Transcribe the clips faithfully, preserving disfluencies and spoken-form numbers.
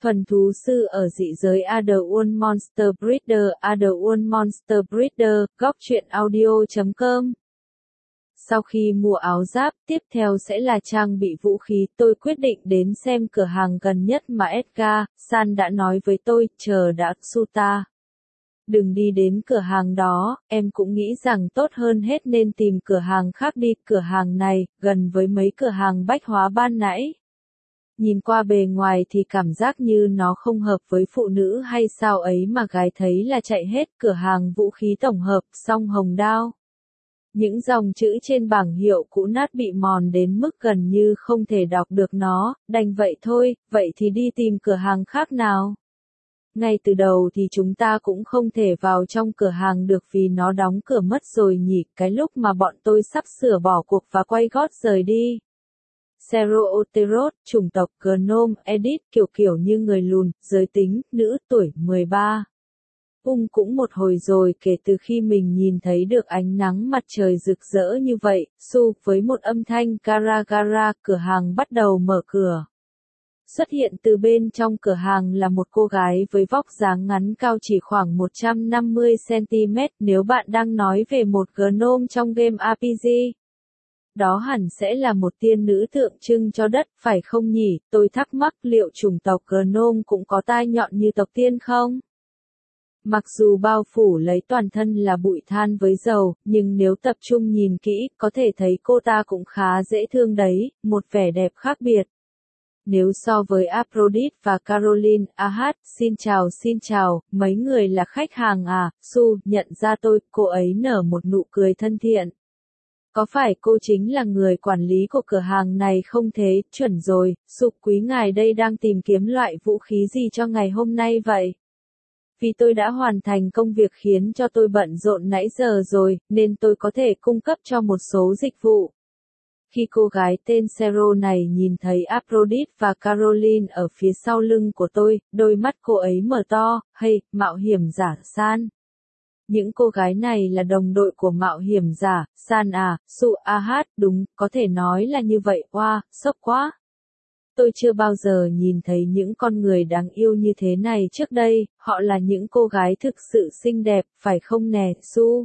Thuần thú sư ở dị giới Otherworld Monster Breeder, Otherworld Monster Breeder, góc truyện audio chấm com. Sau khi mua áo giáp, tiếp theo sẽ là trang bị vũ khí. Tôi quyết định đến xem cửa hàng gần nhất mà Edgar San đã nói với tôi, chờ đã, Suta. Đừng đi đến cửa hàng đó, em cũng nghĩ rằng tốt hơn hết nên tìm cửa hàng khác đi. Cửa hàng này, gần với mấy cửa hàng bách hóa ban nãy. Nhìn qua bề ngoài thì cảm giác như nó không hợp với phụ nữ hay sao ấy mà gái thấy là chạy hết. Cửa hàng vũ khí tổng hợp, song hồng đao. Những dòng chữ trên bảng hiệu cũ nát bị mòn đến mức gần như không thể đọc được nó, đành vậy thôi, vậy thì đi tìm cửa hàng khác nào. Ngay từ đầu thì chúng ta cũng không thể vào trong cửa hàng được vì nó đóng cửa mất rồi nhỉ, cái lúc mà bọn tôi sắp sửa bỏ cuộc và quay gót rời đi. Ceroteros, chủng tộc Gnome, Edit, kiểu kiểu như người lùn, giới tính, nữ, tuổi, mười ba. Ung cũng một hồi rồi kể từ khi mình nhìn thấy được ánh nắng mặt trời rực rỡ như vậy, Su với một âm thanh gara gara, cửa hàng bắt đầu mở cửa. Xuất hiện từ bên trong cửa hàng là một cô gái với vóc dáng ngắn cao chỉ khoảng một trăm năm mươi xăng-ti-mét, nếu bạn đang nói về một gnome trong game rờ pê giê. Đó hẳn sẽ là một tiên nữ tượng trưng cho đất, phải không nhỉ? Tôi thắc mắc liệu chủng tộc gnome cũng có tai nhọn như tộc tiên không? Mặc dù bao phủ lấy toàn thân là bụi than với dầu, nhưng nếu tập trung nhìn kỹ, có thể thấy cô ta cũng khá dễ thương đấy, một vẻ đẹp khác biệt. Nếu so với Aphrodite và Caroline, Ahad, xin chào xin chào, mấy người là khách hàng à, Su, nhận ra tôi, cô ấy nở một nụ cười thân thiện. Có phải cô chính là người quản lý của cửa hàng này không thế, chuẩn rồi, Su, quý ngài đây đang tìm kiếm loại vũ khí gì cho ngày hôm nay vậy? Vì tôi đã hoàn thành công việc khiến cho tôi bận rộn nãy giờ rồi, nên tôi có thể cung cấp cho một số dịch vụ. Khi cô gái tên Cero này nhìn thấy Aphrodite và Caroline ở phía sau lưng của tôi, đôi mắt cô ấy mở to, hey, mạo hiểm giả San. Những cô gái này là đồng đội của mạo hiểm giả, San à, Su Ahad, đúng, có thể nói là như vậy, wow, sốc quá. Tôi chưa bao giờ nhìn thấy những con người đáng yêu như thế này trước đây, họ là những cô gái thực sự xinh đẹp, phải không nè, Su?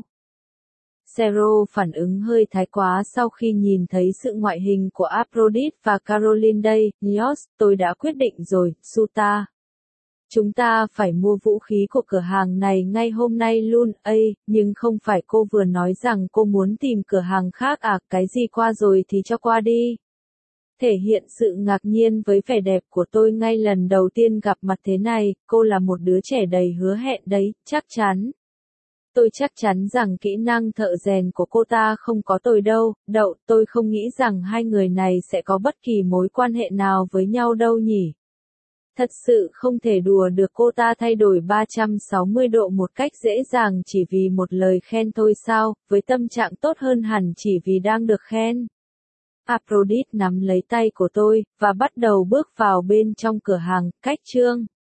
Cero phản ứng hơi thái quá sau khi nhìn thấy sự ngoại hình của Aphrodite và Caroline đây, Nios, tôi đã quyết định rồi, Suta. Chúng ta phải mua vũ khí của cửa hàng này ngay hôm nay luôn, ây, nhưng không phải cô vừa nói rằng cô muốn tìm cửa hàng khác à, cái gì qua rồi thì cho qua đi. Thể hiện sự ngạc nhiên với vẻ đẹp của tôi ngay lần đầu tiên gặp mặt thế này, cô là một đứa trẻ đầy hứa hẹn đấy, chắc chắn. Tôi chắc chắn rằng kỹ năng thợ rèn của cô ta không có tồi đâu, đậu, tôi không nghĩ rằng hai người này sẽ có bất kỳ mối quan hệ nào với nhau đâu nhỉ. Thật sự không thể đùa được, cô ta thay đổi ba trăm sáu mươi độ một cách dễ dàng chỉ vì một lời khen thôi sao, với tâm trạng tốt hơn hẳn chỉ vì đang được khen. Aphrodite nắm lấy tay của tôi, và bắt đầu bước vào bên trong cửa hàng, cách chương.